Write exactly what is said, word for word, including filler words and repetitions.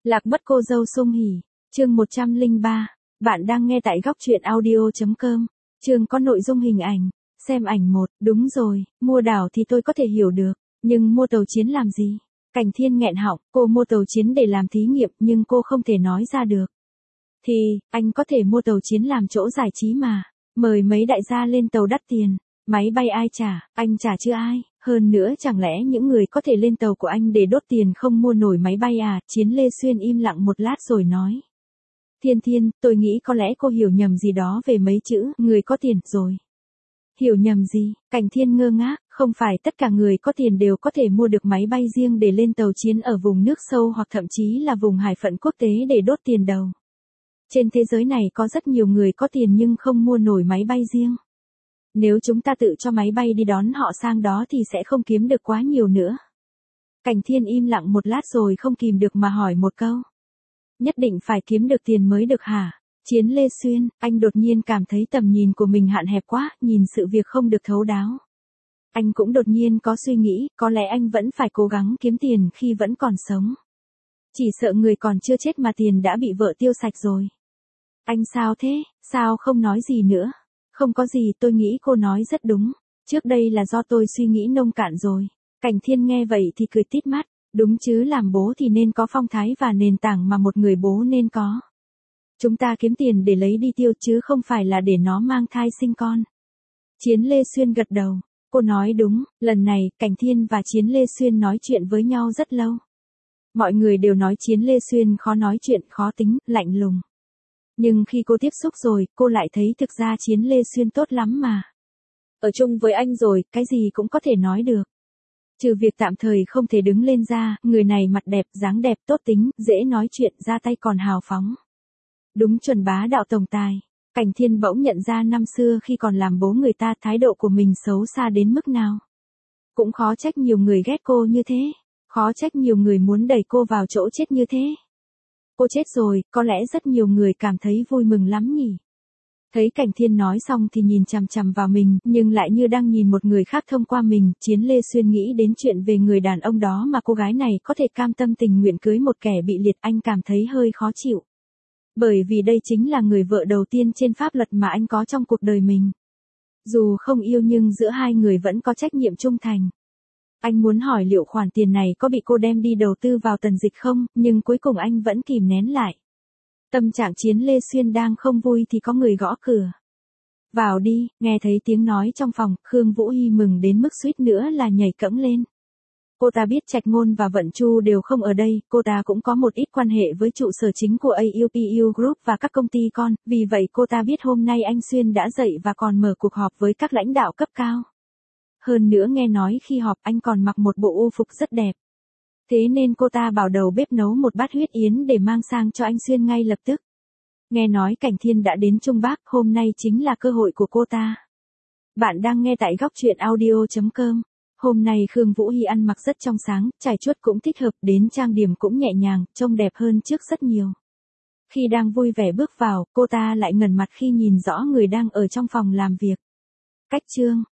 Lạc mất cô dâu Sung Hỉ, chương một trăm lẻ ba. Bạn đang nghe tại góc truyện audio chấm com. Chương có nội dung hình ảnh. Xem ảnh một, đúng rồi, mua đảo thì tôi có thể hiểu được, nhưng mua tàu chiến làm gì? Cảnh Thiên nghẹn họng, cô mua tàu chiến để làm thí nghiệm nhưng cô không thể nói ra được. Thì, anh có thể mua tàu chiến làm chỗ giải trí mà, mời mấy đại gia lên tàu đắt tiền. Máy bay ai trả, anh trả chứ ai, hơn nữa chẳng lẽ những người có thể lên tàu của anh để đốt tiền không mua nổi máy bay à? Chiến Lê Xuyên im lặng một lát rồi nói. Thiên Thiên, tôi nghĩ có lẽ cô hiểu nhầm gì đó về mấy chữ, người có tiền, rồi. Hiểu nhầm gì? Cảnh Thiên ngơ ngác, không phải tất cả người có tiền đều có thể mua được máy bay riêng để lên tàu chiến ở vùng nước sâu hoặc thậm chí là vùng hải phận quốc tế để đốt tiền đầu. Trên thế giới này có rất nhiều người có tiền nhưng không mua nổi máy bay riêng. Nếu chúng ta tự cho máy bay đi đón họ sang đó thì sẽ không kiếm được quá nhiều nữa. Cảnh Thiên im lặng một lát rồi không kìm được mà hỏi một câu. Nhất định phải kiếm được tiền mới được hả? Chiến Lê Xuyên, anh đột nhiên cảm thấy tầm nhìn của mình hạn hẹp quá, nhìn sự việc không được thấu đáo. Anh cũng đột nhiên có suy nghĩ, có lẽ anh vẫn phải cố gắng kiếm tiền khi vẫn còn sống. Chỉ sợ người còn chưa chết mà tiền đã bị vợ tiêu sạch rồi. Anh sao thế, sao không nói gì nữa? Không có gì, tôi nghĩ cô nói rất đúng. Trước đây là do tôi suy nghĩ nông cạn rồi. Cảnh Thiên nghe vậy thì cười tít mắt. Đúng chứ, làm bố thì nên có phong thái và nền tảng mà một người bố nên có. Chúng ta kiếm tiền để lấy đi tiêu chứ không phải là để nó mang thai sinh con. Chiến Lê Xuyên gật đầu. Cô nói đúng, lần này, Cảnh Thiên và Chiến Lê Xuyên nói chuyện với nhau rất lâu. Mọi người đều nói Chiến Lê Xuyên khó nói chuyện, khó tính, lạnh lùng. Nhưng khi cô tiếp xúc rồi, cô lại thấy thực ra Chiến Lê Xuyên tốt lắm mà. Ở chung với anh rồi, cái gì cũng có thể nói được. Trừ việc tạm thời không thể đứng lên ra, người này mặt đẹp, dáng đẹp, tốt tính, dễ nói chuyện, ra tay còn hào phóng. Đúng chuẩn bá đạo tổng tài. Cảnh Thiên bỗng nhận ra năm xưa khi còn làm bố người ta thái độ của mình xấu xa đến mức nào. Cũng khó trách nhiều người ghét cô như thế. Khó trách nhiều người muốn đẩy cô vào chỗ chết như thế. Cô chết rồi, có lẽ rất nhiều người cảm thấy vui mừng lắm nhỉ. Thấy Cảnh Thiên nói xong thì nhìn chằm chằm vào mình, nhưng lại như đang nhìn một người khác thông qua mình. Chiến Lê Xuyên nghĩ đến chuyện về người đàn ông đó mà cô gái này có thể cam tâm tình nguyện cưới một kẻ bị liệt, anh cảm thấy hơi khó chịu. Bởi vì đây chính là người vợ đầu tiên trên pháp luật mà anh có trong cuộc đời mình. Dù không yêu nhưng giữa hai người vẫn có trách nhiệm trung thành. Anh muốn hỏi liệu khoản tiền này có bị cô đem đi đầu tư vào tần dịch không, nhưng cuối cùng anh vẫn kìm nén lại. Tâm trạng Chiến Lê Xuyên đang không vui thì có người gõ cửa. Vào đi, nghe thấy tiếng nói trong phòng, Khương Vũ Hy mừng đến mức suýt nữa là nhảy cẫng lên. Cô ta biết Trạch Ngôn và Vận Chu đều không ở đây, cô ta cũng có một ít quan hệ với trụ sở chính của a u pê u Group và các công ty con, vì vậy cô ta biết hôm nay anh Xuyên đã dậy và còn mở cuộc họp với các lãnh đạo cấp cao. Hơn nữa nghe nói khi họp anh còn mặc một bộ ô phục rất đẹp. Thế nên cô ta bảo đầu bếp nấu một bát huyết yến để mang sang cho anh Xuyên ngay lập tức. Nghe nói Cảnh Thiên đã đến Trung Bắc, hôm nay chính là cơ hội của cô ta. Bạn đang nghe tại góc truyện audio chấm com. Hôm nay Khương Vũ Hy ăn mặc rất trong sáng, trải chuốt cũng thích hợp, đến trang điểm cũng nhẹ nhàng, trông đẹp hơn trước rất nhiều. Khi đang vui vẻ bước vào, cô ta lại ngẩn mặt khi nhìn rõ người đang ở trong phòng làm việc. Cách chương.